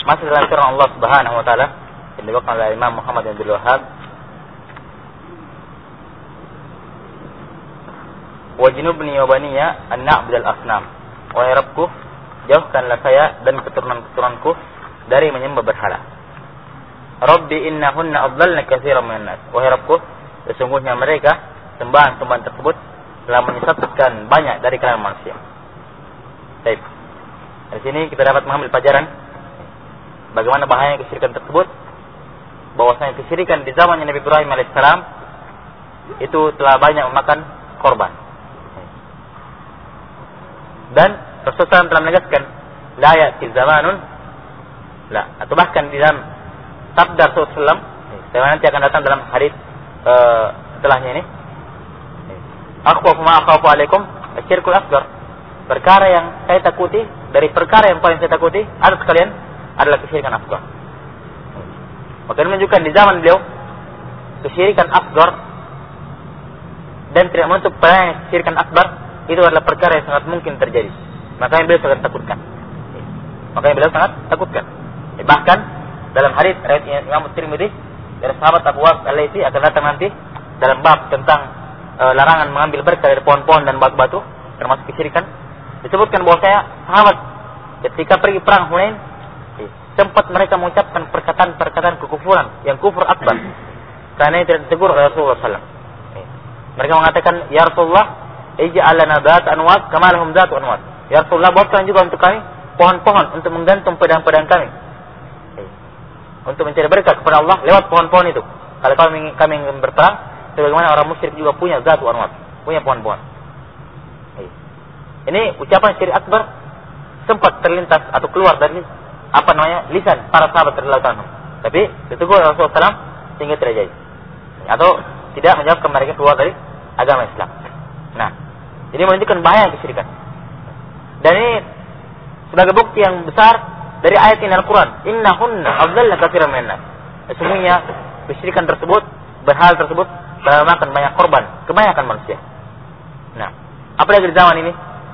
masih dalam firman Allah Subhanahu wa taala yang dibawakan oleh Imam Muhammad bin Abdul Wahhab, "Wajnubni wa baniya an na'budal asnam." Wahai Rabbku, jauhkanlah saya dan keturunan-keturunanku dari menyembah berhala. Rabbi innahunna adlalna katsiran minan nas. Wahai Rabbku, sesungguhnya mereka sembahan-sembahan tersebut telah menyesatkan banyak dari kalangan manusia. Baik. Dari sini kita dapat mengambil pelajaran bagaimana bahaya kesyirikan tersebut, bahwasanya kesyirikan di zamannya Nabi Ibrahim alaihissalam itu telah banyak memakan korban. Dan Rasulullah telah menegaskan, la ya'ti zamanun, atau bahkan di dalam sabda Rasulullah, saya nanti akan datang dalam hadis setelahnya ini, akhwafu ma akhafu alaikum asyirkul asghar. Perkara yang saya takuti, dari perkara yang paling saya takuti ada sekalian adalah kesyirikan asghar. Maka ini menunjukkan di zaman beliau kesyirikan asghar dan tidak menutup peluang kesyirikan akbar itu adalah perkara yang sangat mungkin terjadi. Makanya beliau sangat takutkan. Bahkan dalam hadis riwayat Imam Tirmidzi dari sahabat Abu Waqas Al-Laitsi akan datang nanti dalam bab tentang larangan mengambil berkah dari pohon-pohon dan batu-batu termasuk kesyirikan, disebutkan bahwa sahabat ketika pergi perang Hunain sempat mereka mengucapkan perkataan kekufuran yang kufur akbar karena itu tidak ditegur oleh Rasulullah SAW. Mereka mengatakan, ya Rasulullah, ij'al lana dhat anwat kama lahum dhat anwat. Ya Rasulullah, buatkan juga untuk kami pohon-pohon untuk menggantung pedang-pedang kami, untuk mencari berkah kepada Allah lewat pohon-pohon itu. Kalau kami ingin berperang, sebagaimana orang musyrik juga punya dhat anwat, punya pohon-pohon. Ini ucapan syirik akbar sempat terlintas atau keluar dari lisan para sahabat radhiyallahu anhum. Tapi ditegur Rasulullah SAW sehingga tidak jadi, atau tidak menyebabkan mereka keluar dari agama Islam. Nah, ini menunjukkan bahaya kesyirikan. Dan ini sebagai bukti yang besar dari ayat ini Al-Quran, innahunna adlalna katsiran minan nas. Sesungguhnya kesyirikan tersebut, berhala tersebut telah memakan banyak korban, kebanyakan manusia. Nah, apalagi di zaman ini,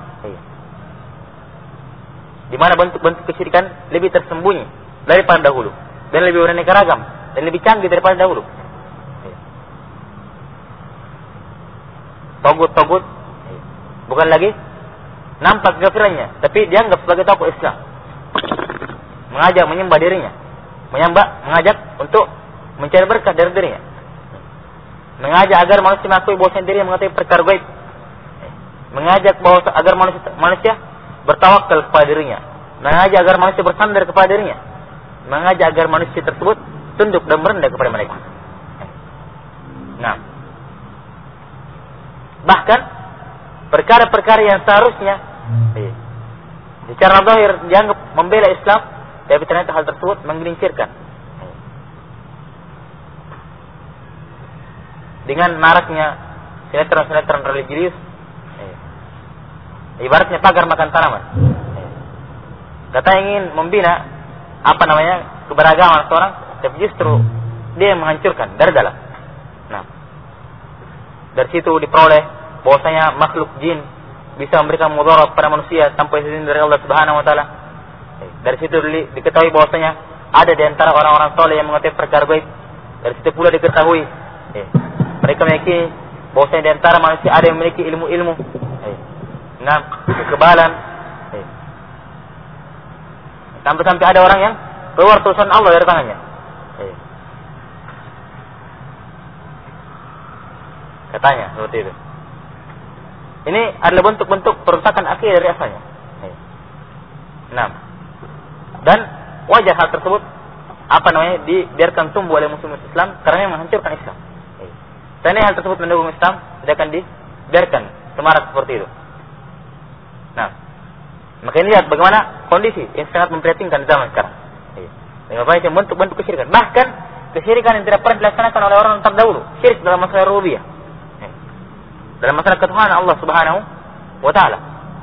di mana bentuk-bentuk kesyirikan lebih tersembunyi daripada dahulu dan lebih beraneka ragam dan lebih canggih daripada dahulu. Togut bukan lagi nampak kekafirannya, tapi dianggap sebagai tokoh Islam, mengajak menyembah dirinya, mengajak untuk mencari berkah dari dirinya, mengajak agar manusia mengakui bahwa dirinya mengetahui perkara gaib, mengajak agar manusia bertawakal kepada dirinya, mengajak agar manusia bersandar kepada dirinya, mengajak agar manusia tersebut tunduk dan merendah kepada mereka. Nah, bahkan perkara-perkara yang seharusnya secara zahir dianggap membela Islam, tapi ternyata hal tersebut menggelincirkan. Dengan maraknya sinetron-sinetron religius, ibaratnya pagar makan tanaman. Kata ingin membina keberagaman seorang, tapi justru dia yang menghancurkan dari dalam. Nah, dari situ diperoleh bahwasanya makhluk jin bisa memberikan mudarat kepada manusia tanpa izin dari Allah Subhanahu wa taala. Dari situ diketahui bahwasanya ada di antara orang-orang saleh yang mengetahui perkara gaib. Dari situ pula diketahui mereka memiliki bahwasanya di antara manusia ada yang memiliki ilmu-ilmu, kekebalan. Sampai ada orang yang keluar tulisan Allah dari tangannya. Katanya seperti itu. Ini adalah bentuk-bentuk perusakan akidah dari asalnya. Nah, dan wajar hal tersebut dibiarkan tumbuh oleh muslim Islam karena yang menghancurkan Islam. Dan hal tersebut mendukung Islam, tidak akan dibiarkan semarak seperti itu. Nah, maka ini lihat bagaimana kondisi yang sangat memprihatinkan zaman sekarang. Dengan banyak bentuk-bentuk kesyirikan. Bahkan kesyirikan yang tidak pernah dilaksanakan oleh orang terdahulu, syirik dalam masalah rububiyah, dalam masalah ketuhanan Allah Subhanahu wa taala.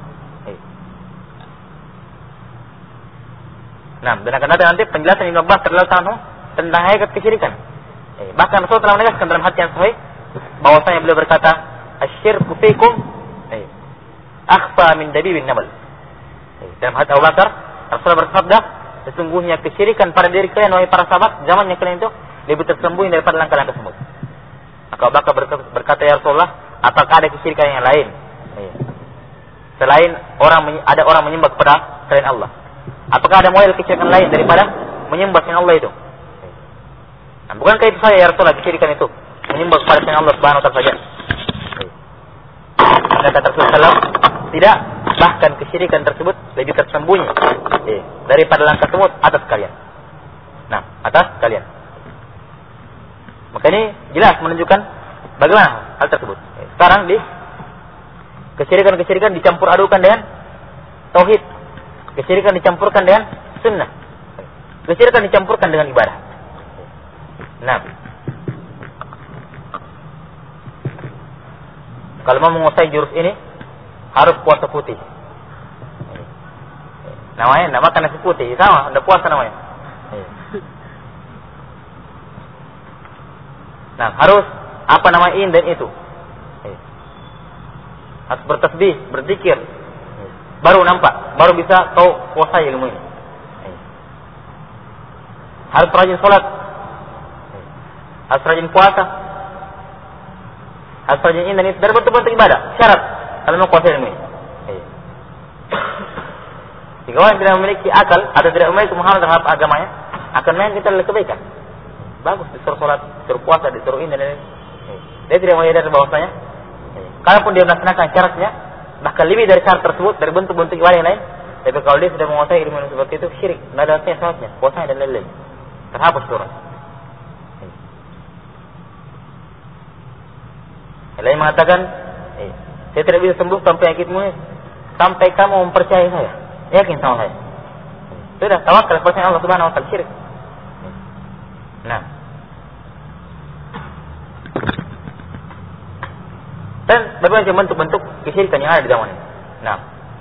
Nah, dan akan ada nanti penjelasan Ibnu Abbas radhiyallahu anhu tentang hakikat kesyirikan. Bahkan Rasul telah menegaskan dalam hadis yang sahih bahwasanya beliau berkata, "Asyirku fikum akhfa min dabibin namal." Dalam hadis Abu Bakar, Rasul bersabda, sesungguhnya kesyirikan pada diri kalian wahai para sahabat zamannya kalian itu lebih tersembunyi daripada langkah-langkah semut. Maka Abu Bakar berkata, ya Rasulullah, apakah ada kesyirikan yang lain? Selain ada orang menyembah kepada selain Allah. Apakah ada model kesyirikan lain daripada menyembah selain Allah itu? Nah, bukankah itu saja ya Rasulullah kesyirikan itu? Menyembah kepada selain Allah Subhanahu wa taala saja. Kata Rasulullah, tidak, bahkan kesyirikan tersebut lebih tersembunyi daripada langkah semut atas kalian. Nah, atas kalian. Maka ini jelas menunjukkan bagaimana hal tersebut. Sekarang kesyirikan dicampur adukan dengan tauhid. Kesyirikan dicampurkan dengan sunnah. Kesyirikan dicampurkan dengan ibadah. Nah, kalau mau menguasai jurus ini harus puasa putih. Namanya enggak makan nasi putih, sama, enggak puasa namanya. Nah, harus apa namanya ini dan itu. Harus bertasbih, berzikir. Baru nampak, baru bisa kau kuasai ilmu ini. Harus rajin salat. Harus rajin puasa. Harus rajin ini dan itu. Dari bentuk-bentuk ibadah, syarat kalau mau kuasai ilmu ini. Jika orang tidak memiliki akal atau tidak memiliki pemahaman terhadap agamanya, akan main kita adalah kebaikan. Bagus disuruh sholat, disuruh puasa, disuruh ini dan ini. Dia tidak menyadari bahwasanya, kalaupun dia melaksanakan syaratnya, bahkan lebih dari syarat tersebut, dari bentuk-bentuk ibadah yang lain, tapi kalau dia sudah menguasai ilmu seperti itu, syirik, tidak ada artinya sholatnya, puasanya dan lain-lain, terhapus turun. Yang lain mengatakan, saya tidak bisa sembuh sampai penyakitmu, sampai kamu mempercayai saya, yakin sama saya. Sudah, tawakal kepada Allah Subhanahu wa taala, syirik. Nah, dan berbagai bentuk-bentuk kesyirikan yang ada di zaman ini. Nah,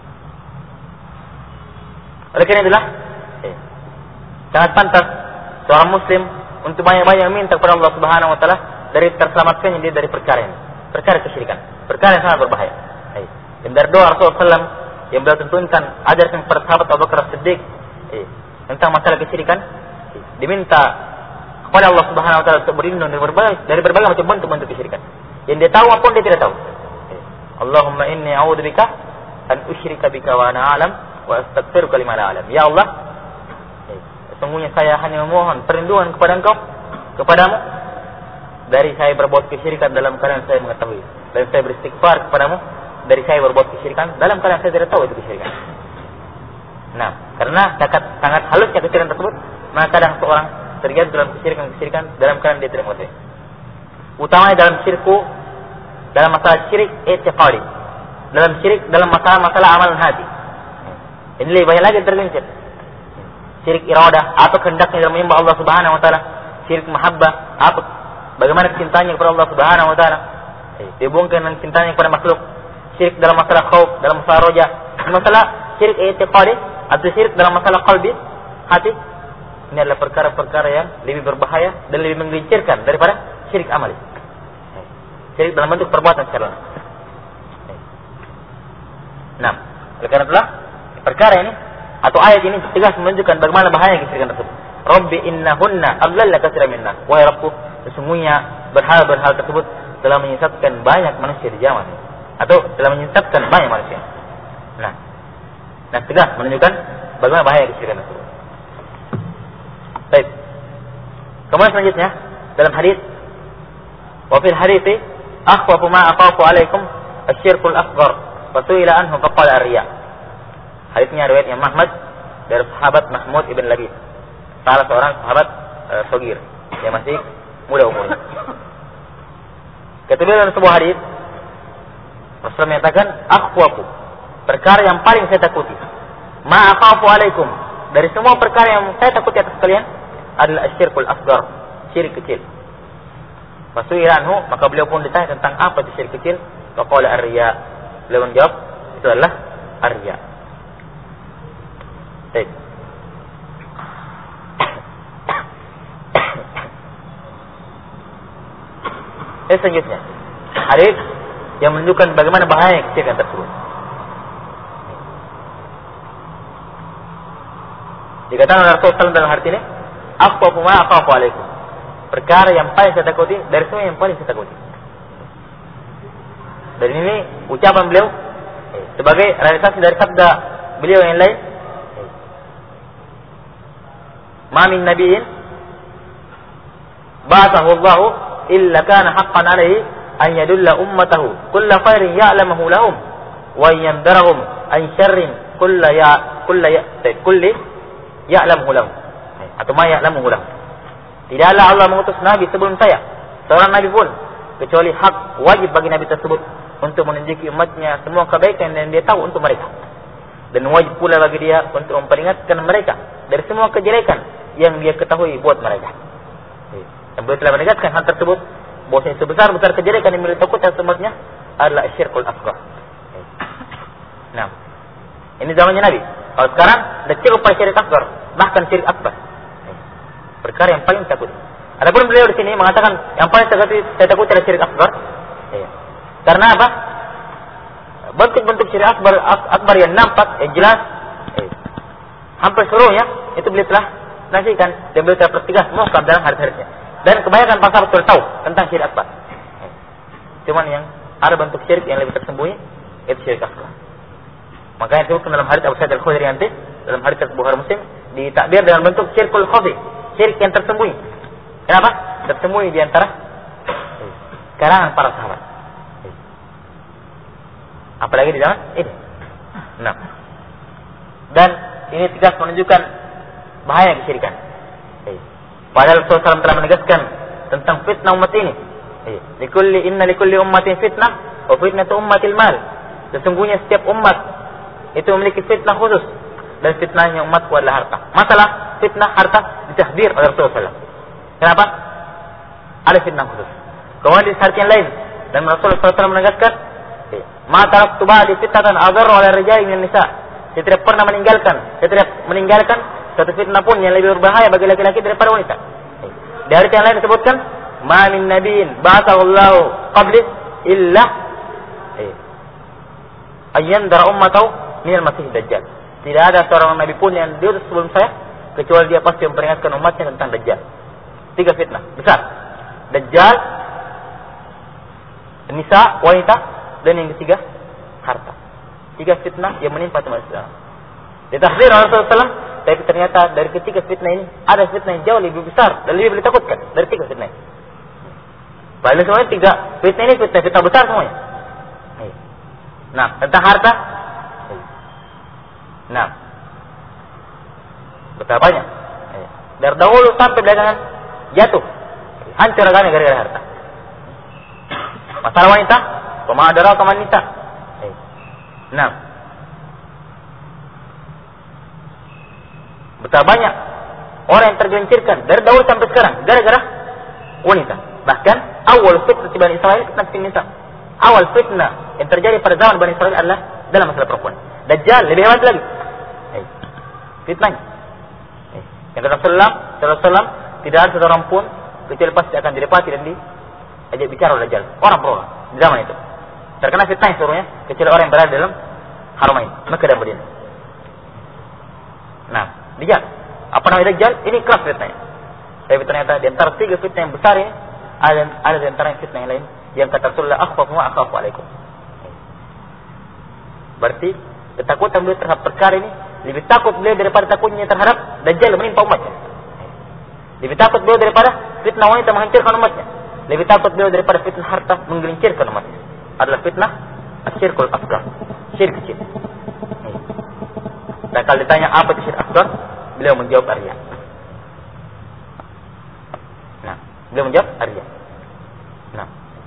oleh karena itulah sangat pantas seorang Muslim untuk banyak-banyak minta kepada Allah Subhanahu wa taala dari terselamatkannya dia dari perkara ini, perkara kesyirikan, perkara yang sangat berbahaya. Dan dari doa Rasulullah SAW yang beliau tentukan ajarkan kepada sahabat Abu Bakar As-Siddiq tentang masalah kesyirikan, diminta kepada Allah Subhanahu wa taala untuk berlindung dari berbagai macam bentuk-bentuk kesyirikan. Yang dia tahu maupun dia tidak tahu. Allahumma inni a'udzubika an usyrika bika wa ana a'lam wa astaghfiruka lima la a'lam. Ya Allah, sesungguhnya saya hanya memohon perlindungan kepada Engkau, kepadamu dari saya berbuat kesyirikan dalam keadaan saya mengetahui, dan saya beristighfar kepadamu dari saya berbuat kesyirikan dalam keadaan saya tidak tahu itu kesyirikan. Nah, karena sangat halusnya kesyirikan tersebut, maka kadang seorang terjatuh dalam kesyirikan dalam keadaan dia tidak mengetahui. Utamanya dalam masalah syirik i'tiqadi, dalam masalah amalan hati. Ini lebih banyak lagi tergelincir. Syirik iradah atau kehendaknya dalam menyembah Allah Subhanahu wa taala, syirik mahabbah atau bagaimana cintanya kepada Allah Subhanahu wa taala. Dihubungkan dengan cintanya kepada makhluk. Syirik dalam masalah khauf, dalam masalah roja, masalah syirik i'tiqadi atau syirik dalam masalah qalbi, hati. Ini adalah perkara-perkara yang lebih berbahaya dan lebih menggelincirkan daripada syirik amali. Syirik dalam bentuk perbuatan secara langsung. Nah, oleh karena itulah perkara ini atau ayat ini tegas menunjukkan bagaimana bahaya kesyirikan tersebut. Rabbi innahunna adlalla katsiran minnas. Wahai Rabbku, sesungguhnya berhal-berhal tersebut telah menyesatkan banyak manusia di zaman ini, atau telah menyesatkan banyak manusia. Nah, tegas menunjukkan bagaimana bahaya kesyirikan tersebut. Baik. Kemudian selanjutnya dalam hadis, wa fil hadithi akhwafu ma akhafu alaikum asyirkul asghar wa su'ila anhu faqala ar-riya. Hadisnya riwayat Imam Ahmad dari sahabat Mahmud ibn Labid, salah seorang sahabat sogir yang masih muda umurnya. Ketika dalam sebuah hadis Rasulullah menyatakan akhwafu, perkara yang paling saya takuti, ma akhafu alaikum, dari semua perkara yang saya takuti atas kalian adalah asyirkul asghar, syirik kecil. Fasu'ila anhu, maka beliau pun ditanya tentang apa itu syirik kecil. Faqala ar-riya, beliau menjawab itu adalah ar-riya. Baik. Selanjutnya hadis yang menunjukkan bagaimana bahaya kesyirikan tersebut. Dikatakan oleh Rasulullah SAW dalam hadis ini, "Akhwafu ma akhafu alaikum." Perkara yang paling saya takuti dari semua yang paling saya takuti. Dan ini ucapan beliau sebagai realisasi dari sabda beliau yang lain. Ma min nabiyyin ba'athahu Allahu illa kana haqqan 'alaihi an yadulla ummatahu kulla khairin ya'lamuhu lahum wa yandarahum an syarrin kulli ya'lamuhu lahum. Atau ma ya'lamuhu lahum. Tidaklah Allah mengutus nabi sebelum saya, seorang nabi pun, kecuali hak wajib bagi nabi tersebut untuk menunjuki umatnya semua kebaikan yang dia tahu untuk mereka. Dan wajib pula bagi dia untuk memperingatkan mereka dari semua kejelekan yang dia ketahui buat mereka. Dan beliau telah menegaskan hal tersebut, bahwasanya sebesar-besar kejelekan yang beliau takutkan umatnya adalah syirkul asghar. Nah, ini zamannya Nabi. Kalau sekarang sudah cukup pada syirik asghar, bahkan syirik akbar. Perkara yang paling takut. Adapun beliau di sini mengatakan yang paling saya takut adalah syirik akbar. Karena apa? Bentuk-bentuk syirik akbar yang nampak, yang jelas, hampir seluruhnya itu beliau telah nasikan dan beliau telah pertegas muhkam dalam hadis-hadisnya. Dan kebanyakan para sahabat tahu tentang syirik akbar. Cuman yang ada bentuk syirik yang lebih tersembunyi itu syirik akbar. Makanya disebutkan dalam hadis Abu Sa'id Al-Khudri nanti, dalam hadis Bukhari Muslim, ditakbir dengan bentuk syirkul khafi, syirik yang tersembunyi. Kenapa? Tersembunyi di antara karangan para sahabat. Apalagi di zaman ini. Nah. Dan ini tegas menunjukkan bahaya kesyirikan. Padahal Rasulullah SAW telah menegaskan tentang fitnah umat ini. Inna likulli ummatin fitnah wa fitnatu ummatil mal. Sesungguhnya setiap umat itu memiliki fitnah khusus, dan fitnahnya umatku adalah harta. Masalah fitnah harta ditahdir oleh Rasulullah SAW. Kenapa? Ada fitnah khusus. Kemudian di hadis yang lain, dan Rasulullah SAW menegaskan, "Ma taraktu ba'di fitnatan adharru 'ala rijali min nisa." Saya tidak pernah meninggalkan satu fitnah pun yang lebih berbahaya bagi laki-laki daripada wanita. Di hadis yang lain disebutkan, "Ma min nabiyyin ba'athahu Allahu qabli illa ayyandara ummatahu minal masih dajjal." Tidak ada seorang nabi pun yang diutus sebelum saya kecuali dia pasti memperingatkan umatnya tentang dajjal. 3 fitnah besar. Dajjal, nisa, wanita, dan yang ketiga harta. 3 fitnah yang menimpa umat Islam. Ditahdzir oleh Rasulullah SAW, tapi ternyata dari ketiga fitnah ini ada fitnah yang jauh lebih besar dan lebih ditakutkan dari 3 fitnah ini. Padahal semuanya 3 fitnah ini fitnah besar semuanya. Nah, tentang harta. Nah, betapa banyak. Dari dahulu sampai belakangan jatuh, hancur agamanya gara-gara harta. Masalah wanita, pemadara atau wanita. Nah, betapa banyak orang yang tergelincirkan dari dahulu sampai sekarang gara-gara wanita. Bahkan awal fitnah di Bani Israel fitnah nisa. Awal fitnah yang terjadi pada zaman Bani Israel adalah dalam masalah perempuan. Dajjal lebih hebat lagi. Fitnahnya. Yang kata Rasulullah, tidak ada seorang pun kecuali pasti akan didapati dan diajak bicara oleh Dajjal. Orang per orang di zaman itu. Terkena fitnah seluruhnya kecuali orang yang berada dalam Haramain, Mekah dan Madinah. Nah, lihat apa namanya Dajjal? Ini kelas fitnahnya. Tapi ternyata di antara 3 fitnah yang besar ini ada di antara fitnah yang lain yang kata Rasulullah, "Akhwafu wa akhafu alaikum." Berarti ketakutan beliau terhadap perkara ini lebih takut beliau daripada takutnya terhadap Dajjal menimpa umatnya. Lebih takut beliau daripada fitnah wanita menghancurkan umatnya. Lebih takut beliau daripada fitnah harta menggelincirkan umatnya. Adalah fitnah asyirkul asghar, syirik kecil. Dan kalau ditanya apa itu syirik asghar, beliau menjawab riya. Nah, beliau menjawab riya. Nah,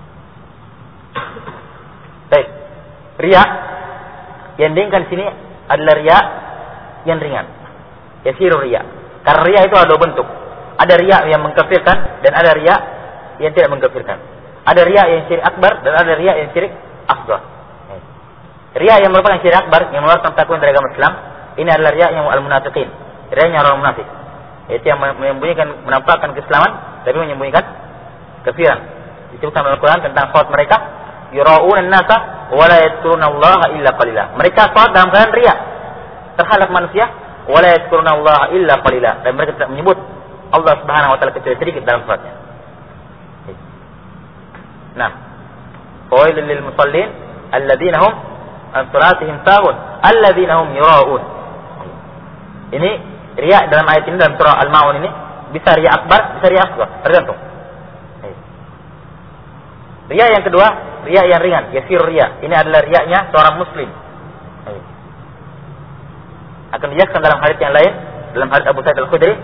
baik, riya yang diinginkan sini adalah riya yang ringan. Yasirul riya. Karena riya itu ada 2 bentuk. Ada riya yang mengkafirkan dan ada riya yang tidak mengkafirkan. Ada riya yang syirik akbar dan ada riya yang syirik asghar. Riya yang merupakan syirik akbar yang mengeluarkan takwin dari agama Islam, ini adalah riya yang al-munafiqin. Riya yang orang munafik. Yaitu yang menyembunyikan, menampakkan keislaman tapi menyembunyikan kafiran. Disebutkan dalam Al-Qur'an tentang salat mereka, yura'una an-nasa wa la yadhkuruna Allah illa qalila. Mereka salat dalam keadaan riya terhadap manusia wa la yadhkuruna Allah illa qalila. Dan mereka tidak menyebut Allah Subhanahu wa taala kecuali sedikit dalam salatnya. Nah, fawailul lil musallin alladzina hum an salatihim sahun alladzina hum yura'un. Ini riya dalam ayat ini, dalam surah Al-Maun ini bisa riya akbar, bisa riya asghar, tergantung. Riya yang kedua, riya yang ringan, yasir riya. Ini adalah riyanya seorang muslim. Akan dijelaskan dalam hadits yang lain, dalam hadits Abu Sa'id Al-Khudri.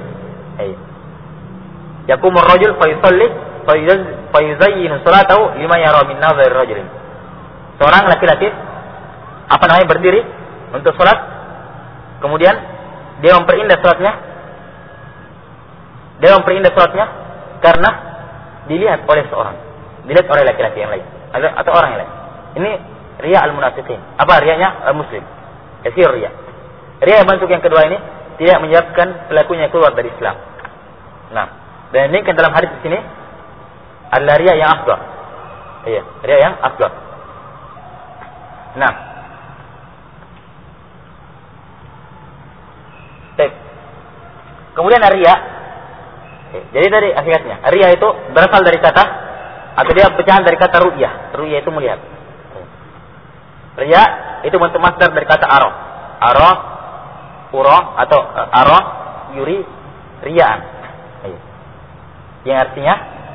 Yaqumur rajul fa yusalli fa yuzayyinu salatahu lima yara min nadhari rajulin. Seorang laki-laki berdiri untuk salat, kemudian dia memperindah salatnya karena dilihat oleh seorang, dilihat oleh laki-laki yang lain atau orang yang lain. Ini riya al-munafiqin. Apa riyanya muslim? Yasir riya. Riya bentuk yang kedua ini tidak menyebabkan pelakunya keluar dari Islam. Nah, dan ini kan dalam hadis di sini adalah riya yang asghar. Iya, riya yang asghar. Nah, baik. Kemudian riya. Jadi dari akhirnya, riya itu berasal dari kata atau dia pecahan dari kata ru'yah. Ru'yah itu melihat. Riya itu bentuk masdar dari kata ara. Ara, ura atau ara, yuri, riyaan. Yang artinya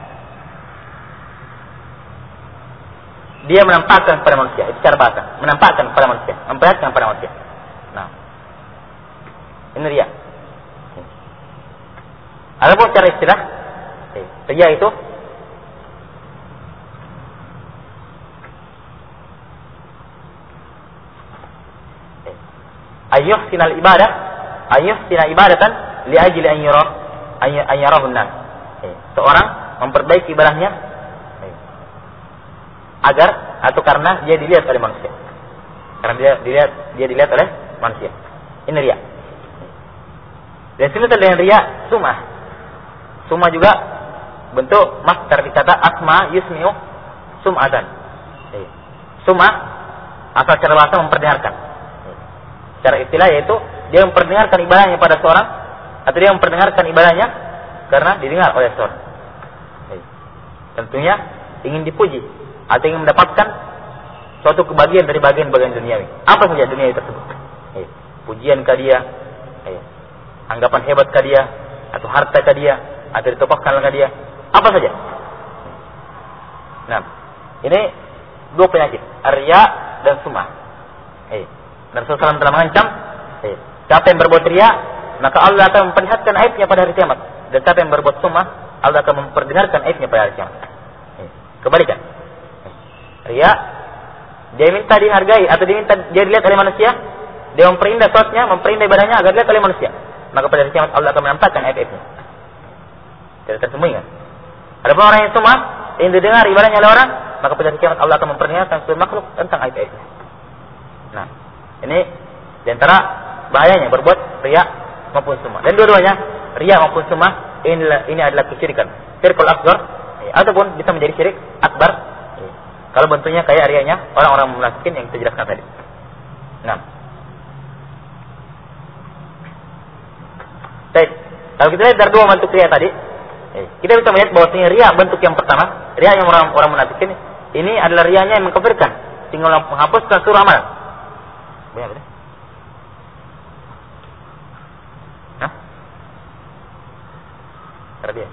dia menampakkan kepada manusia. Itu cara bahasa. Menampakkan kepada manusia, memperlihatkan kepada manusia. Nah, ini riya. Adapun secara istilah, riya itu ayyuhsinal ibadatan li ajli an yarahu an-nas. Seorang memperbaiki ibadahnya agar atau karena dia dilihat oleh manusia. Karena dia dilihat oleh manusia. Ini riya. Dan semisal dengan riya sum'ah. Sum'ah juga bentuk masdar dari kata asma yusmi'u sum'atan. Sum'ah asal cara bahasa memperdengarkan. Secara istilah yaitu dia memperdengarkan ibadahnya pada seorang, atau dia memperdengarkan ibadahnya karena didengar oleh seorang. Tentunya ingin dipuji atau ingin mendapatkan suatu kebahagiaan dari bagian-bagian duniawi. Apa saja dunia tersebut? Pujian ke dia, anggapan hebat ke dia, atau harta ke dia, atau ditopahkan ke dia, apa saja. Nah, ini dua penyakit, riya dan sum'ah. Rasulullah SAW telah mengancam, siapa yang berbuat riya, maka Allah akan memperlihatkan aibnya pada hari kiamat. Dan siapa yang berbuat sum'ah, Allah akan memperdengarkan aibnya pada hari kiamat. Kebalikan. Riya, dia minta dihargai atau dia dilihat oleh manusia, dia memperindah salatnya, memperindah ibadahnya agar dilihat oleh manusia. Maka pada hari kiamat Allah akan menampakkan aib-aibnya. Tidak tersembunyi. Adapun orang yang sum'ah, yang didengar ibadahnya oleh orang, maka pada hari kiamat Allah akan memperdengarkan seluruh makhluk tentang aib-aibnya. Nah, ini diantara bahayanya berbuat riya maupun sum'ah. Dan dua-duanya, riya maupun sum'ah, ini adalah kesyirikan. Syirkul asghar, ataupun bisa menjadi syirik akbar. Kalau bentuknya kayak riyanya orang-orang munafikin yang kita jelaskan tadi. Nah, baik. Kalau kita lihat dari dua bentuk riya tadi, kita bisa melihat bahwa riya bentuk yang pertama, riya yang orang munafikin, ini adalah riyanya yang mengkafirkan, tinggal menghapuskan seluruh amal. Benar? Hah? Terbiasa.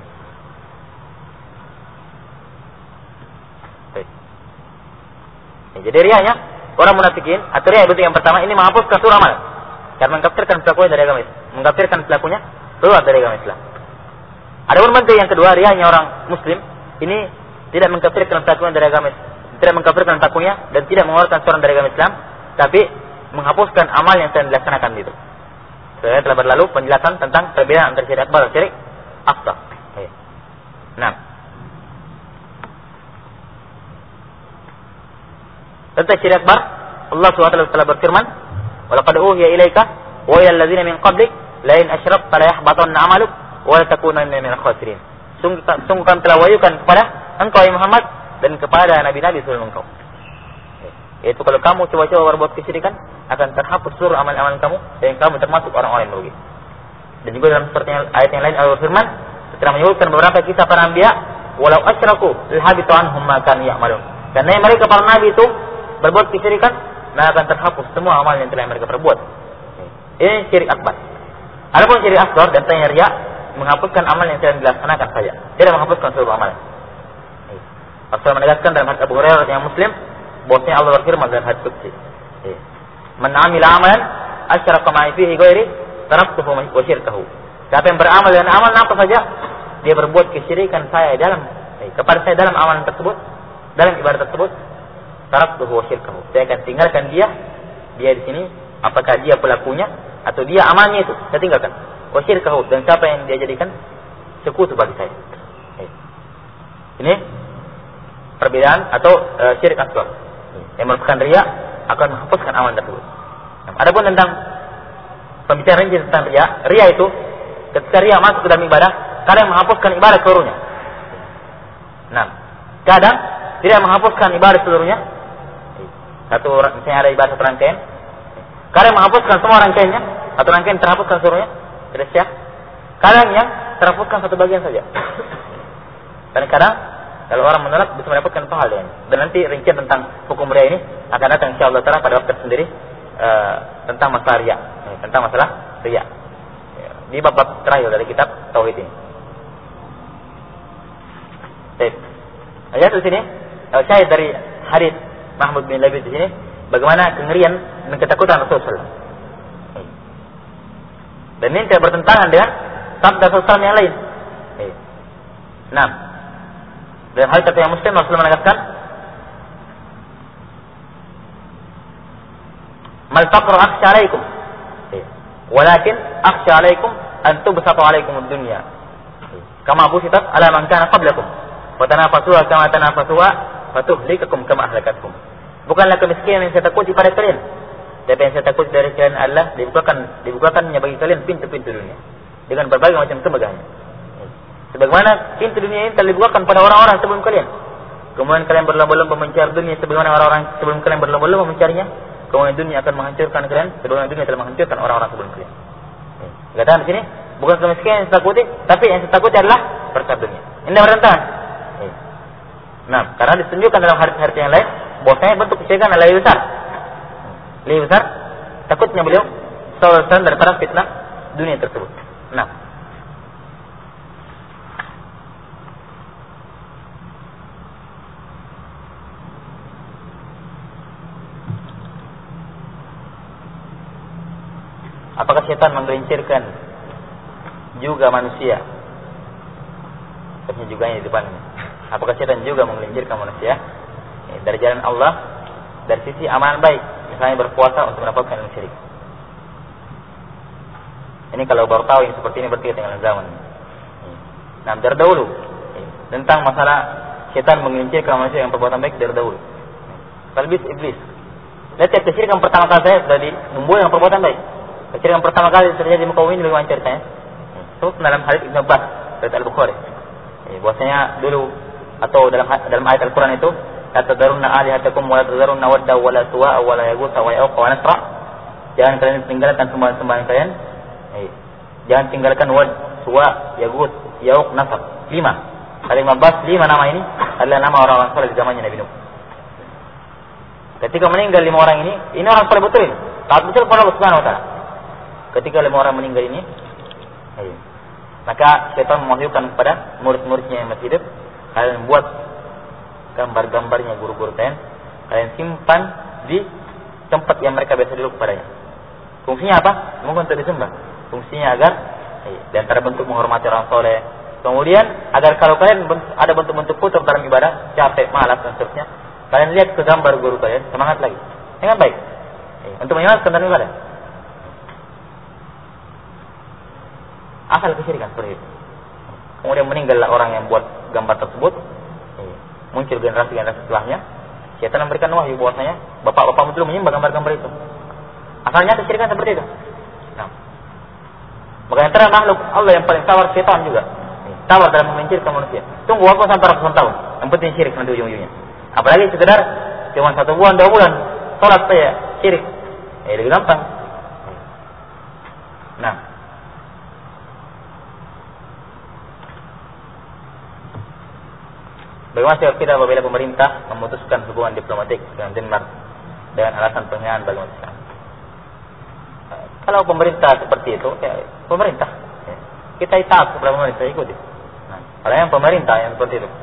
Baik. Jadi riyanya orang munafikin atau riya bentuk yang pertama ini menghapuskan seluruh amal, karena mengkafirkan pelakunya dari agama Islam, mengkafirkan pelakunya keluar dari agama Islam. Adapun bentuk yang kedua, riyanya orang muslim, ini tidak mengkafirkan pelakunya dari agama Islam, tidak mengkafirkan pelakunya dan tidak mengeluarkan seorang dari agama Islam, tapi menghapuskan amal yang sedang dilaksanakan itu. Saya telah berlalu penjelasan tentang perbedaan antara syirik akbar dan syirik asghar. Nah, tentang syirik akbar, Allah SWT telah berfirman, "Walaqad uhiya ilaika wa ila alladzina min qablik la in asyrakta la yahbatanna 'amaluk wa la takunanna minal khasirin." Sungguh kami telah wahyukan kepada engkau ya Muhammad dan kepada nabi-nabi sebelum engkau. Yaitu kalau kamu coba-coba berbuat kesyirikan, akan terhapus seluruh amal-amal kamu dan kamu termasuk orang-orang yang merugi. Dan juga dalam seperti ayat yang lain Allah berfirman setelah menyebutkan beberapa kisah para anbiya, walau asyraku lahabitu anhum ma kanu ya'malun. Karena mereka para nabi itu berbuat kesyirikan, maka akan terhapus semua amal yang telah mereka perbuat. Ini syirik akbar. Adapun syirik asghar dan tanya riya menghapuskan amal yang sedang dilaksanakan saja, tidak menghapuskan seluruh amal. Rasul menegaskan dalam hadis Abu Hurairah yang Muslim, bahwasanya Allah berfirman dalam hadis qudsi, "Man 'amila 'amalan asyraka ma'i fihi ghairi, taraktuhu wa syirkahu." Siapa yang beramal dengan amal apa saja, dia berbuat kesyirikan saya kepada saya dalam amalan tersebut, dalam ibadah tersebut, taraktuhu wa syirkahu. Saya akan tinggalkan dia di sini, apakah dia pelakunya atau dia amalnya itu, saya tinggalkan. Wa syirkahu, dan siapa yang dia jadikan sekutu bagi saya. Ini perbedaan atau syirik asghar. Yang merupakan riya akan menghapuskan amal tersebut. Adapun tentang pembicaraan tentang riya itu ketika riya masuk ke dalam ibadah, kadang menghapuskan ibadah seluruhnya. Nah, kadang tidak menghapuskan ibadah seluruhnya. Misalnya ada ibadah satu rangkaian, kadang menghapuskan semua rangkaiannya, atau rangkaian terhapuskan seluruhnya, tidak sah. Kadang yang terhapuskan satu bagian saja. Dan kadang kalau orang menolak bisa mendapatkan pahala ini. Dan nanti rincian tentang hukum riya ini akan datang insyaallah taala pada waktu sendiri tentang masalah riya, tentang masalah riya. Di bab-bab terakhir dari kitab tauhid ini. Baik. Ayat di sini syahid dari hadis Mahmud bin Labid di sini bagaimana kengerian dan ketakutan Rasulullah. Dan ini tidak bertentangan dengan sabda Rasulullah yang lain. Nah, dalam hal kata yang Muslim Rasulullah menegaskan, "Mal faqru akhsha 'alaikum, walakin akhsha 'alaikum an tubsata 'alaikum ad-dunya, kama busitat 'ala man kana qablakum, wa tanafasuha kama tanafasuha, fatuhlikakum kama ahlakatkum." Bukanlah kemiskinan yang saya takuti pada kalian, tapi yang saya takuti dari kalian Allah dibukakannya bagi kalian pintu-pintu dunia dengan berbagai macam kemegahannya. Sebagaimana pintu dunia ini telah dibukakan pada orang-orang sebelum kalian. Kemudian kalian berlomba-lomba mencari dunia sebagaimana orang-orang sebelum kalian berlomba-lomba mencarinya. Kemudian dunia akan menghancurkan kalian sebagaimana dunia telah menghancurkan orang-orang sebelum kalian. Katakan di sini bukan kemiskinan yang saya takuti, tapi yang saya takuti adalah perkara dunia. Ini bertentangan. Nah, karena ditunjukkan dalam hadis-hadis yang lain bahwasanya bentuk kesyirikan adalah lebih besar. Lebih besar takutnya beliau sallallahu alaihi wasallam daripada fitnah dunia tersebut. Nah, apakah syaitan menggelincirkan juga manusia? Sebenarnya juga di depannya. Apakah syaitan juga menggelincirkan manusia dari jalan Allah dari sisi amalan baik, misalnya berpuasa untuk mendapatkan ilmu syirik? Ini kalau baru tahu yang seperti ini berarti dengan zaman. Nah, dari dahulu tentang masalah syaitan menggelincirkan manusia yang perbuatan baik dari dahulu. Talbis iblis. Lihat kesyirikan pertama kali saya sudah membuat yang perbuatan baik. Kesyirikan pertama kali terjadi di muka bumi bagaimana ceritanya? Itu dalam hadis Ibnu Abbas dari Al-Bukhari. Bahwasanya dulu atau dalam ayat Al-Qur'an itu, "La tadarunna alihatakum wa la tadarunna wadda wa la suwa wa la yaghutha wa yauqa wa nasra." Jangan kalian tinggalkan sembahan-sembahan kalian. Jangan tinggalkan wad, suwa, yaghut, yauq, nasr. 5. Kalimat Abbas 5 nama ini adalah nama orang-orang saleh di zamannya Nabi Nuh. Ketika meninggal 5 orang ini orang saleh betul ini. Taat betul kepada Allah Subhanahu wa taala. Ketika 5 orang meninggal ini, maka syaitan mewahyukan kepada murid-muridnya yang masih hidup, kalian buat gambar-gambarnya guru-guru kalian simpan di tempat yang mereka biasa duduk padanya. Fungsinya apa? Mungkin untuk disembah. Fungsinya agar di antara bentuk menghormati orang soleh. Kemudian agar kalau kalian ada bentuk-bentuk putar dalam ibadah, capek, malas dan seterusnya, kalian lihat ke gambar guru kalian, semangat lagi dengan baik untuk menyemangatkan dalam ibadah. Asal kesyirikan seperti itu. Kemudian meninggallah orang yang buat gambar tersebut. Muncul generasi-generasi setelahnya. Syaitan memberikan wahyu bahwasanya bapak-bapak dulu menyembah gambar-gambar itu. Asalnya kesyirikan seperti itu. Nah, maka antara makhluk Allah yang paling tawar syaitan juga. Tawar dalam menggelincirkan manusia. Tunggu apa sampai ratusan tahun. Yang penting syirik nanti ujung-ujungnya. Apalagi sekedar cuma 1 bulan, 2 bulan sholat saya syirik. Lebih gampang. Nah, bagaimana sikap kita apabila pemerintah memutuskan hubungan diplomatik dengan Denmark dengan alasan penghinaan bagi umat Islam? Kalau pemerintah seperti itu, ya pemerintah. Kita taat kepada pemerintah, ikuti. Nah, kalau yang pemerintah yang seperti itu.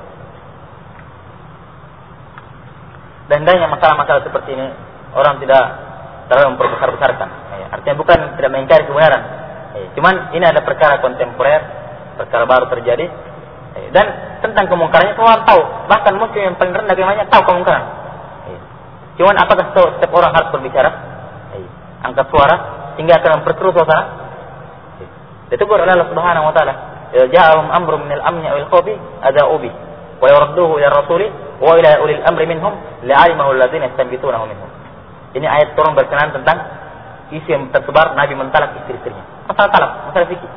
Dan hendaknya masalah-masalah seperti ini orang tidak terlalu memperbesar-besarkan. Artinya bukan tidak mengingkari kebenaran. Cuman ini ada perkara kontemporer, perkara baru terjadi. Dan tentang kemungkarannya semua orang tahu. Bahkan muslim yang paling rendah keimanya tahu kemungkaran. Cuman apakah setiap orang harus berbicara? Angkat suara hingga akan memperkeruh suasana? Ditegur oleh Allah Subhanahu wa taala, "Ja'ahum amrun minal amni awil khawfi ada'u bi, wa yarudduhu ila rasuli wa ila ulil amri minhum li'alimahu alladziina yastanbitunahu minhum." Ini ayat turun berkenaan tentang isu yang tersebar Nabi mentalak istri-istrinya. Masalah talak, masalah fikih.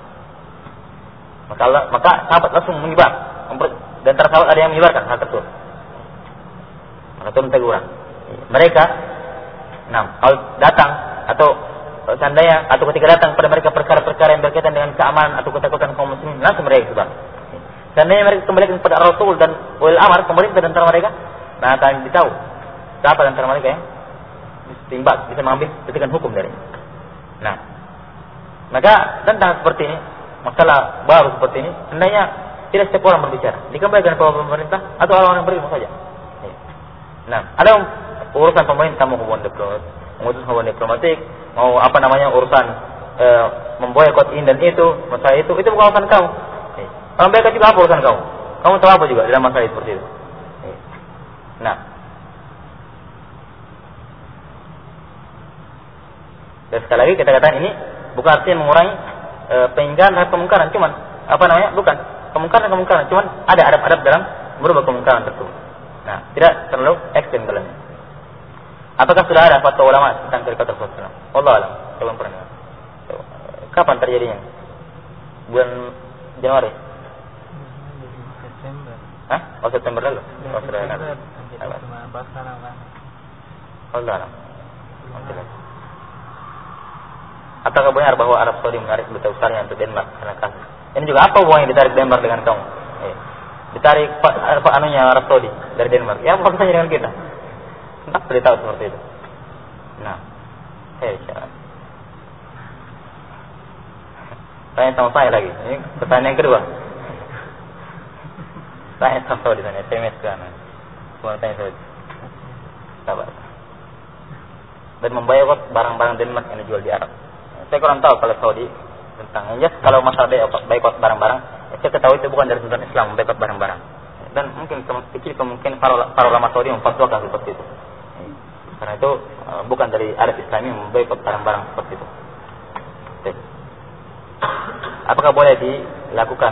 Maka sahabat langsung menyebar. Dan antara sahabat ada yang menyebarkan hal tersebut. Maka turun teguran. Mereka, kalau datang atau seandainya atau ketika datang pada mereka perkara-perkara yang berkaitan dengan keamanan atau ketakutan kaum muslimin, langsung mereka sebar. Seandainya mereka kembalikan kepada Rasul dan ulil amr, pemerintah dan antara mereka, nah akan ditahu siapa di antara mereka yang timbal bisa mengambil keputusan hukum dari. Nah, maka tentang seperti ini, masalah baru seperti ini, hendaknya tidak setiap orang berbicara, dikembalikan kepada pemerintah atau orang yang berilmu saja. Nah, ada urusan pemerintah mau hubungan diplomatik, memutus hubungan diplomatik, mau urusan memboikot ini dan itu, masalah itu bukan urusan kamu. Kalau mereka juga apa urusan kamu? Kamu tahu apa juga dalam masalah seperti itu? Nah, dan sekali lagi kita katakan ini bukan artinya mengurangi pengingkaran dan kemungkaran, cuman bukan kemungkaran, cuman ada adab-adab dalam merubah kemungkaran tersebut. Nah, tidak terlalu ekstrem dalamnya. Apakah sudah ada fatwa ulama tentang karikatur Rasulullah? Wallahu a'lam. Belum pernah. Kapan terjadinya? Bulan Januari? September. Hah? Oh, September lalu? Oh, sudah ada. Wallahu a'lam. Apakah benar bahwa Arab Saudi menarik duta besarnya untuk Denmark karena kasus? Ini juga apa hubungannya ditarik Denmark dengan kamu? Ditarik Arab Saudi dari Denmark. Ya, apa saja dengan kita? Entah beritahu seperti itu. Nah, insyaallah. Tanya sama saya lagi. Ini pertanyaan yang kedua. Tanya sama Saudi sana, SMS kan. Semua tanya Saudi. Sabar. Dan memboikot barang-barang Denmark yang dijual di Arab. Saya kurang tahu kalau Saudi tentang ini. Kalau masalah boikot barang-barang, saya ketahui itu bukan dari tuntunan Islam boikot barang-barang. Dan mungkin kecil kemungkinan para ulama Saudi memfatwakan seperti itu. Karena itu bukan dari adat Islami memboikot barang-barang seperti itu. Apakah boleh dilakukan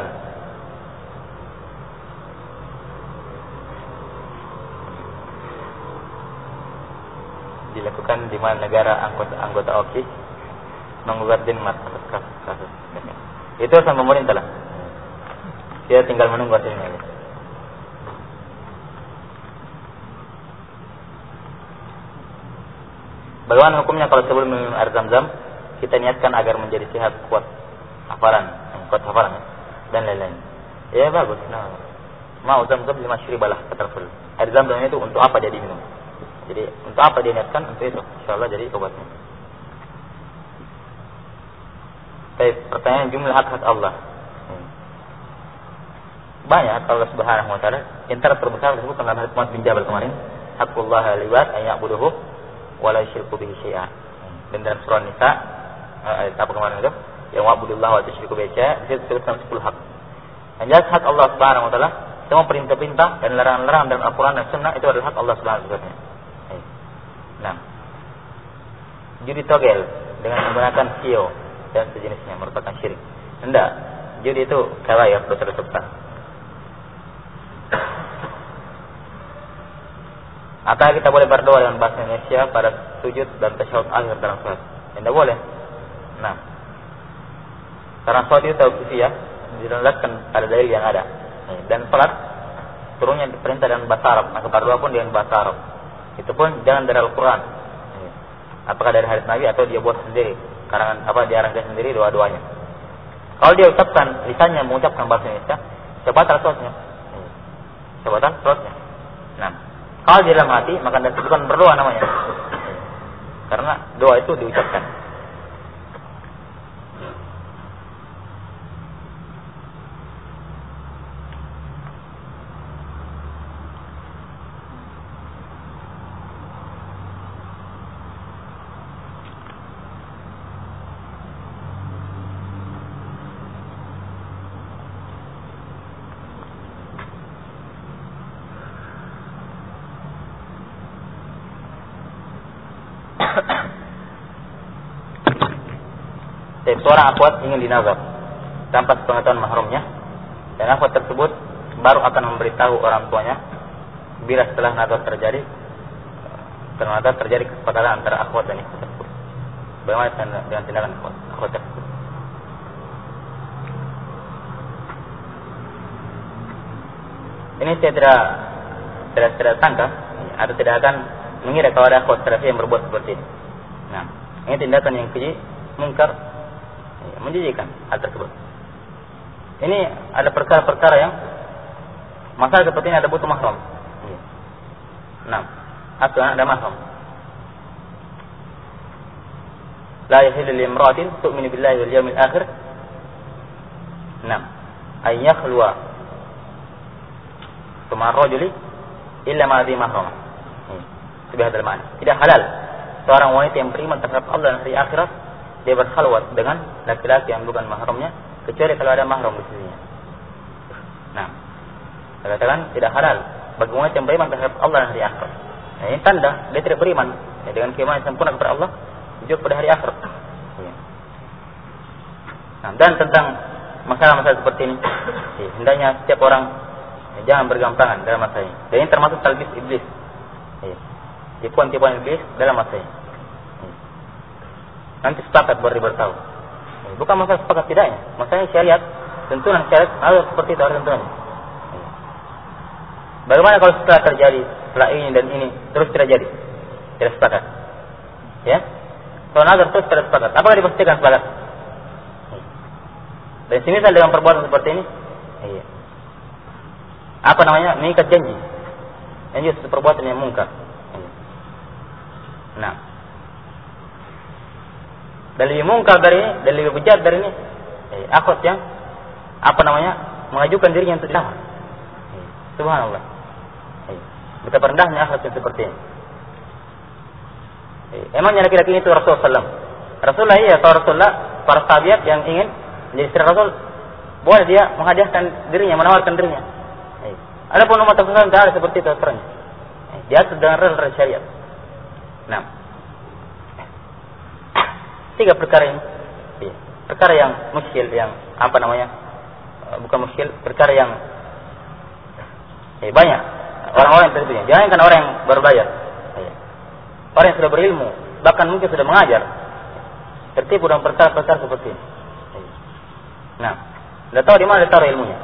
di mana negara anggota OKI menggugat Denmark atas kasus. Itu urusan pemerintah lah. Dia tinggal menunggu hasilnya. Bagaimana hukumnya kalau sebelum minum air Zam-Zam kita niatkan agar menjadi sehat, kuat hafalan dan lain-lain. Ya bagus. Nah, mau Zam-Zam 5 syribalah kata Rasul. Air Zam-Zam itu untuk apa dia diminum? Jadi untuk apa dia niatkan? Untuk itu. Insyaallah jadi obatnya. Baik, pertanyaan jumlah hak Allah. Banyak hak Allah Subhanahu wa taala. Antara terbesar disebut dalam hadis Mu'adz bin Jabal kemarin, haqqullah al-ibad an ya'buduhu wa la yusyriku bihi syai'an. Dan dalam surah Nisa ayat apa kemarin itu? Yang wa'budullaha wa tusyriku bihi syai'an, disebutkan 10 hak. Yang jelas hak Allah Subhanahu wa taala, semua perintah-perintah dan larangan-larangan dalam Al-Qur'an dan Sunnah itu adalah hak Allah Subhanahu wa taala. Nah, judi togel dengan menggunakan sio dan sejenisnya merupakan syirik. Tidak, judi itu kabair, dosa besar. Atau kita boleh berdoa dengan bahasa Indonesia pada sujud dan tasyahud akhir dalam salat? Tidak boleh. Nah, karena salat itu tauqifiyah, dilandaskan pada dalil yang ada. Dan salat turunnya diperintah dengan bahasa Arab, maka berdoa pun dengan bahasa Arab. Itu pun jangan dari Al-Quran. Apakah dari hadis Nabi atau dia buat sendiri, karangan diarangkan sendiri, dua-duanya. Kalau dia ucapkan lisannya mengucapkan bahasa Indonesia, sebatal salatnya. Sebatal salatnya. Nah, kalau di dalam hati maka bukan berdoa namanya. Karena doa itu diucapkan. Seorang akhwat ingin dinazar tanpa sepengetahuan mahramnya, dan akhwat tersebut baru akan memberitahu orang tuanya bila setelah nazar terjadi kesepakatan antara akhwat dan ikhwat tersebut. Bagaimana dengan tindakan akhwat tersebut? Ini saya tidak sangka atau tidak akan mengira kalau ada akhwat salafi yang berbuat seperti ini. Nah, ini tindakan yang keji, mungkar, menjijikkan hal tersebut. Ini ada perkara-perkara yang masalah seperti ini ada butuh mahram. Nah, asal ada mahram. La yahillu li imra'atin tu'minu billahi wal yawmil akhir. Nah, ay yakhluwa sama rajuli illa ma dhi mahram. Sebagai hal makna. Tidak halal seorang wanita yang beriman terhadap Allah dan hari akhirat dia berkhalwat dengan laki-laki yang bukan mahramnya kecuali kalau ada mahram di sisinya. Nah, saya katakan tidak halal bagi wanita yang beriman terhadap Allah dan hari akhirat. Nah, ini tanda dia tidak beriman dengan keimanan sempurna kepada Allah juga pada hari akhirat. Nah, dan tentang masalah-masalah seperti ini, hendaknya setiap orang jangan bergampangan dalam masalah ini. Dan ini termasuk talbis iblis. Tipuan-tipuan iblis dalam masalah ini. Nanti sepakat baru bertahu. Bukan masalah sepakat tidaknya. Masalahnya syariat, tentuan syariat harus seperti itu, harus tentuannya. Bagaimana kalau setelah terjadi, setelah ini dan ini terus tidak jadi? Tidak sepakat. Ya? Kalau nazar terus tidak sepakat, apakah dipastikan sepakat? Dan sini dengan perbuatan seperti ini, apa namanya? Mengikat janji. Ini justru perbuatan yang mungkar. Nah, dan lebih mungkar dari ini, dan lebih bejat dari ini, akhwat yang apa namanya? Mengajukan dirinya untuk dilamar. Subhanallah. Betapa rendahnya akhwat yang seperti ini. Emangnya laki-laki itu Rasulullah SAW? Rasulullah iya atau Rasulullah para sahabat yang ingin menjadi istri Rasul boleh dia menghadiahkan dirinya, menawarkan dirinya. Adapun umat Rasulullah tidak ada seperti itu aturannya. Dia sedang real syariat. Nah, 3 perkara ini, perkara yang muskil, yang apa namanya? Bukan muskil, perkara yang banyak orang-orang yang terlibat. Jangan kan orang yang baru belajar. Orang yang sudah berilmu, bahkan mungkin sudah mengajar, tertipu dalam perkara-perkara seperti ini. Nah, tidak tahu di mana dia taruh ilmunya.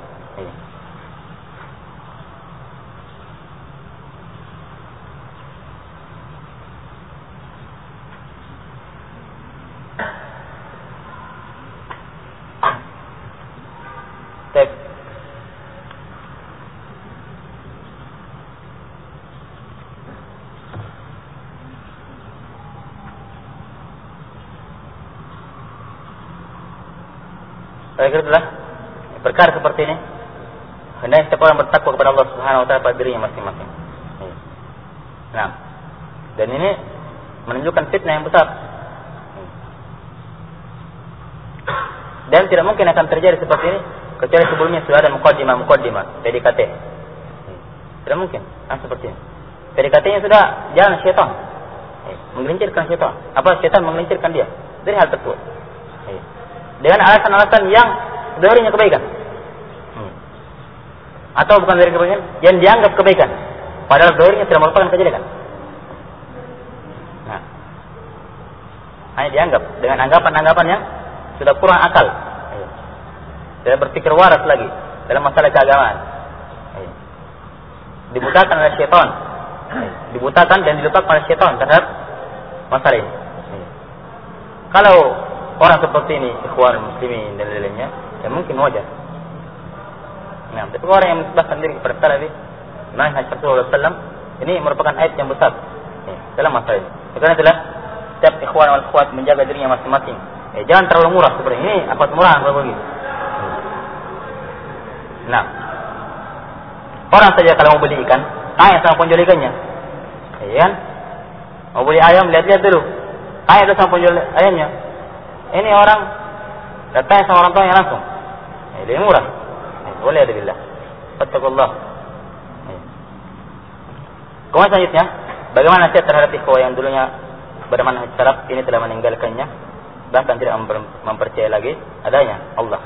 Saya kira itulah perkara seperti ini hendaknya setiap orang bertakwa kepada Allah Subhanahu wa taala pada dirinya masing-masing. Nah, dan ini menunjukkan fitnah yang besar. Dan tidak mungkin akan terjadi seperti ini kecuali sebelumnya sudah ada muqaddimah PDKT. Tidak mungkin seperti ini. PDKT-nya sudah jalan syaitan. Menggelincirkan syaitan. Apa syaitan menggelincirkan dia dari hal tersebut. Dengan alasan-alasan yang darinya kebaikan. Atau bukan dari kebaikan, yang dianggap kebaikan. Padahal darinya tidak merupakan kejelekan. Nah, hanya dianggap dengan anggapan-anggapan yang sudah kurang akal. Tidak berpikir waras lagi dalam masalah keagamaan. Dibutakan oleh syaitan dibutakan dan dilupakan oleh syaitan terhadap masalah ini. Kalau orang seperti ini, ikhwan muslimin dan lainnya, ya mungkin wajar. Nah, tapi orang yang menisbahkan diri kepada salaf, manhaj Rasulullah SAW, ini merupakan ayat yang besar dalam masalah ini. Karena itulah setiap ikhwan wal akhwat menjaga dirinya masing-masing. Jangan terlalu murah seperti ini, akhwat murah kalau begitu. Nah, orang saja kalau mau beli ikan, tanya sama penjual ikannya. Ya kan? Mau beli ayam, lihat-lihat dulu. Tanya dulu sama penjual ayamnya. Ini orang datang sama orang tuanya langsung. Lebih murah. Boleh ada billah. Fattakullah. Kemudian selanjutnya, bagaimana nasihat terhadap ikhwah yang dulunya bermanhaj salaf ini telah meninggalkannya, bahkan tidak mempercayai lagi adanya Allah.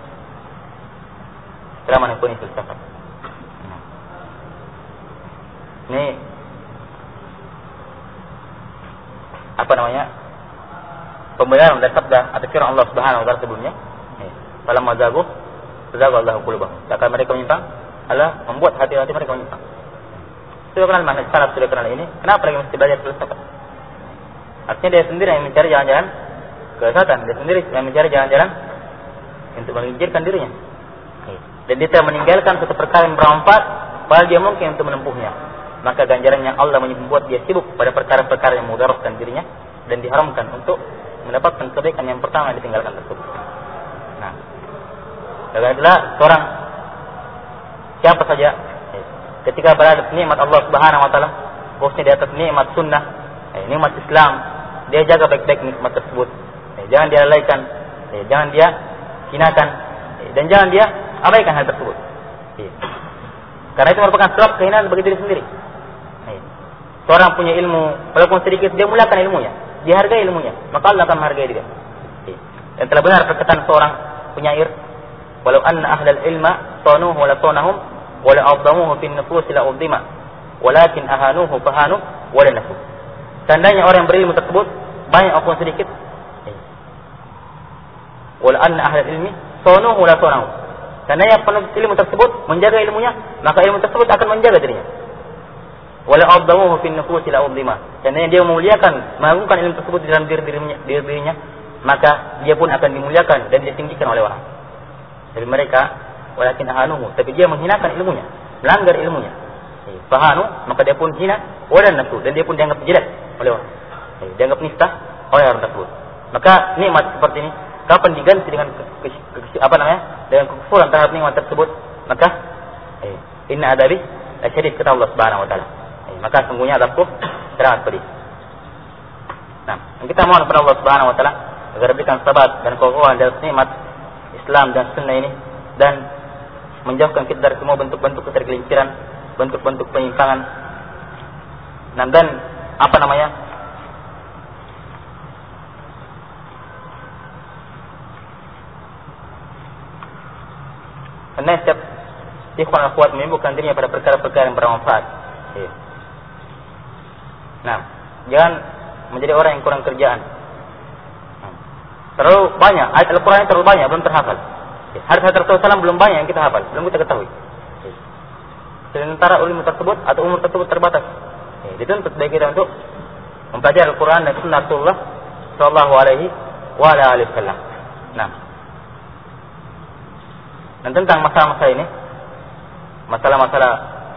Telah menekuni filsafat. Ini apa namanya? Pembenaran dari sabda atau firman Allah Subhanahu wa taala sebelumnya. Falamma zagu Allahu qulubahum. Maka mereka menyimpang, Allah membuat hati-hati mereka menyimpang. Sudah kenal manhaj salaf, sudah kenal ini, kenapa lagi mesti belajar filsafat? Artinya dia sendiri yang mencari jalan-jalan kesesatan, dia sendiri yang mencari jalan-jalan untuk menginjilkan dirinya. Dan dia telah meninggalkan satu perkara yang bermanfaat, padahal dia mungkin untuk menempuhnya. Maka ganjarannya Allah membuat dia sibuk pada perkara-perkara yang mudaratkan dirinya dan diharamkan untuk mendapatkan kebaikan yang pertama yang ditinggalkan tersebut. Nah, karena itulah seorang siapa saja ketika berada di nikmat Allah Subhanahu wa taala, khususnya di atas nikmat sunnah, nikmat Islam, dia jaga baik-baik nikmat tersebut. Jangan dia lalaikan, jangan dia hinakan, dan jangan dia abaikan hal tersebut. Karena itu merupakan sebab kehinaan bagi diri sendiri. Seorang punya ilmu, walaupun sedikit, dia muliakan ilmunya, dihargai ilmunya, maka Allah akan menghargai dia. Dan telah benar perkataan seorang penyair, walau anna ahlal ilma sanuhu wa la sanahum wa la afdamuhu fin nufus la udima walakin ahanuhu fahanu wa la nafu. Tandanya orang yang berilmu tersebut banyak ataupun sedikit, walau anna ahlal ilmi sanuhu wa la sanahum, tandanya penuntut ilmu tersebut menjaga ilmunya, maka ilmu tersebut akan menjaga dirinya. Wala afdamuhu fin nufus la udima, tandanya dia memuliakan, mengagungkan ilmu tersebut di dalam dirinya, maka dia pun akan dimuliakan dan ditinggikan oleh orang. Dari mereka, walakin ahanuhu, tapi dia menghinakan ilmunya, melanggar ilmunya. Fahanu, maka dia pun hina, wala nasu, dan dia pun dianggap jelek oleh orang. Dianggap nista oleh orang tersebut. Maka nikmat seperti ini kapan diganti dengan dengan kekufuran terhadap nikmat tersebut, maka inna adabi lasyadid, kata Allah Subhanahu wa taala. Maka sungguhnya adabku sangat pedih. Nah, kita mohon kepada Allah Subhanahu wa taala agar berikan sabat dan kekokohan dari nikmat Islam dan sunnah ini, dan menjauhkan kita dari semua bentuk-bentuk ketergelinciran, bentuk-bentuk penyimpangan. Nah, dan apa namanya? Karena setiap ikhwan akhwat menyibukkan dirinya pada perkara-perkara yang bermanfaat. Nah, jangan menjadi orang yang kurang kerjaan. Terlalu banyak, ayat Al-Quran yang terlalu banyak, belum terhafal. Hadis-hadis Rasulullah SAW belum banyak yang kita hafal, belum kita ketahui. Sementara ilmu tersebut atau umur tersebut terbatas. Dituntut bagi kita untuk mempelajari Al-Quran dan Sunnah Rasulullah Sallallahu Alaihi Wasallam. Nah, dan tentang masalah-masalah ini, masalah-masalah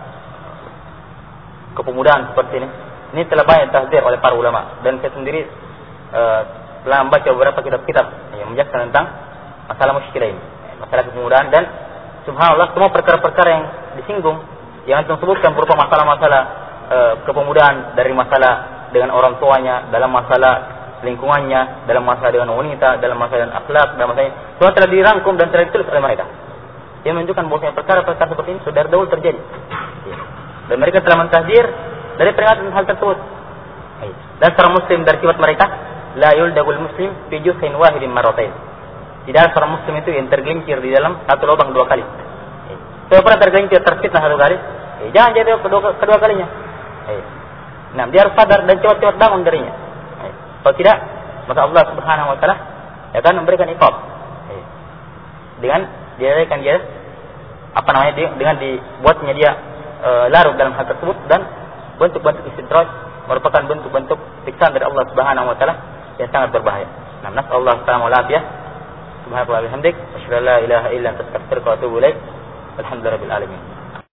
kepemudaan seperti ini telah banyak tahdzir oleh para ulama, dan saya sendiri telah membaca beberapa kitab-kitab yang menjelaskan tentang masalah muskilah ini, masalah kepemudaan. Dan subhanallah, semua perkara-perkara yang disinggung, yang antum sebutkan berupa masalah-masalah kepemudaan, dari masalah dengan orang tuanya, dalam masalah lingkungannya, dalam masalah dengan wanita, dalam masalah dengan akhlak, dalam masalah semua telah dirangkum dan telah ditulis oleh mereka. Yang menunjukkan bahwa perkara-perkara seperti ini sudah dahulu terjadi, dan mereka telah mentahdzir dari peringatan hal tersebut. Dan seorang muslim dari sifat mereka, la yuldagul muslim bi juhin wahidin marratain. Tidak seorang muslim itu yang tergelincir di dalam satu lubang dua kali. Kalau pernah tergelincir, terfitnah satu kali, jangan jadi kedua kalinya. Nah, dia harus sadar dan cepat-cepat bangun darinya. Kalau tidak, maka Allah Subhanahu wa taala akan memberikan iqab. Dengan diadakan dia dengan dibuatnya dia larut dalam hal tersebut, dan bentuk-bentuk istidraj merupakan bentuk-bentuk siksaan dari Allah Subhanahu wa taala yang sangat berbahaya. Nah, nasallahu ta'ala wal afiyah. Subhanallahi wa bihamdik, asyhadu an la ilaha illa anta astaghfiruka wa atubu ilaik. Alhamdulillahirabbil alamin.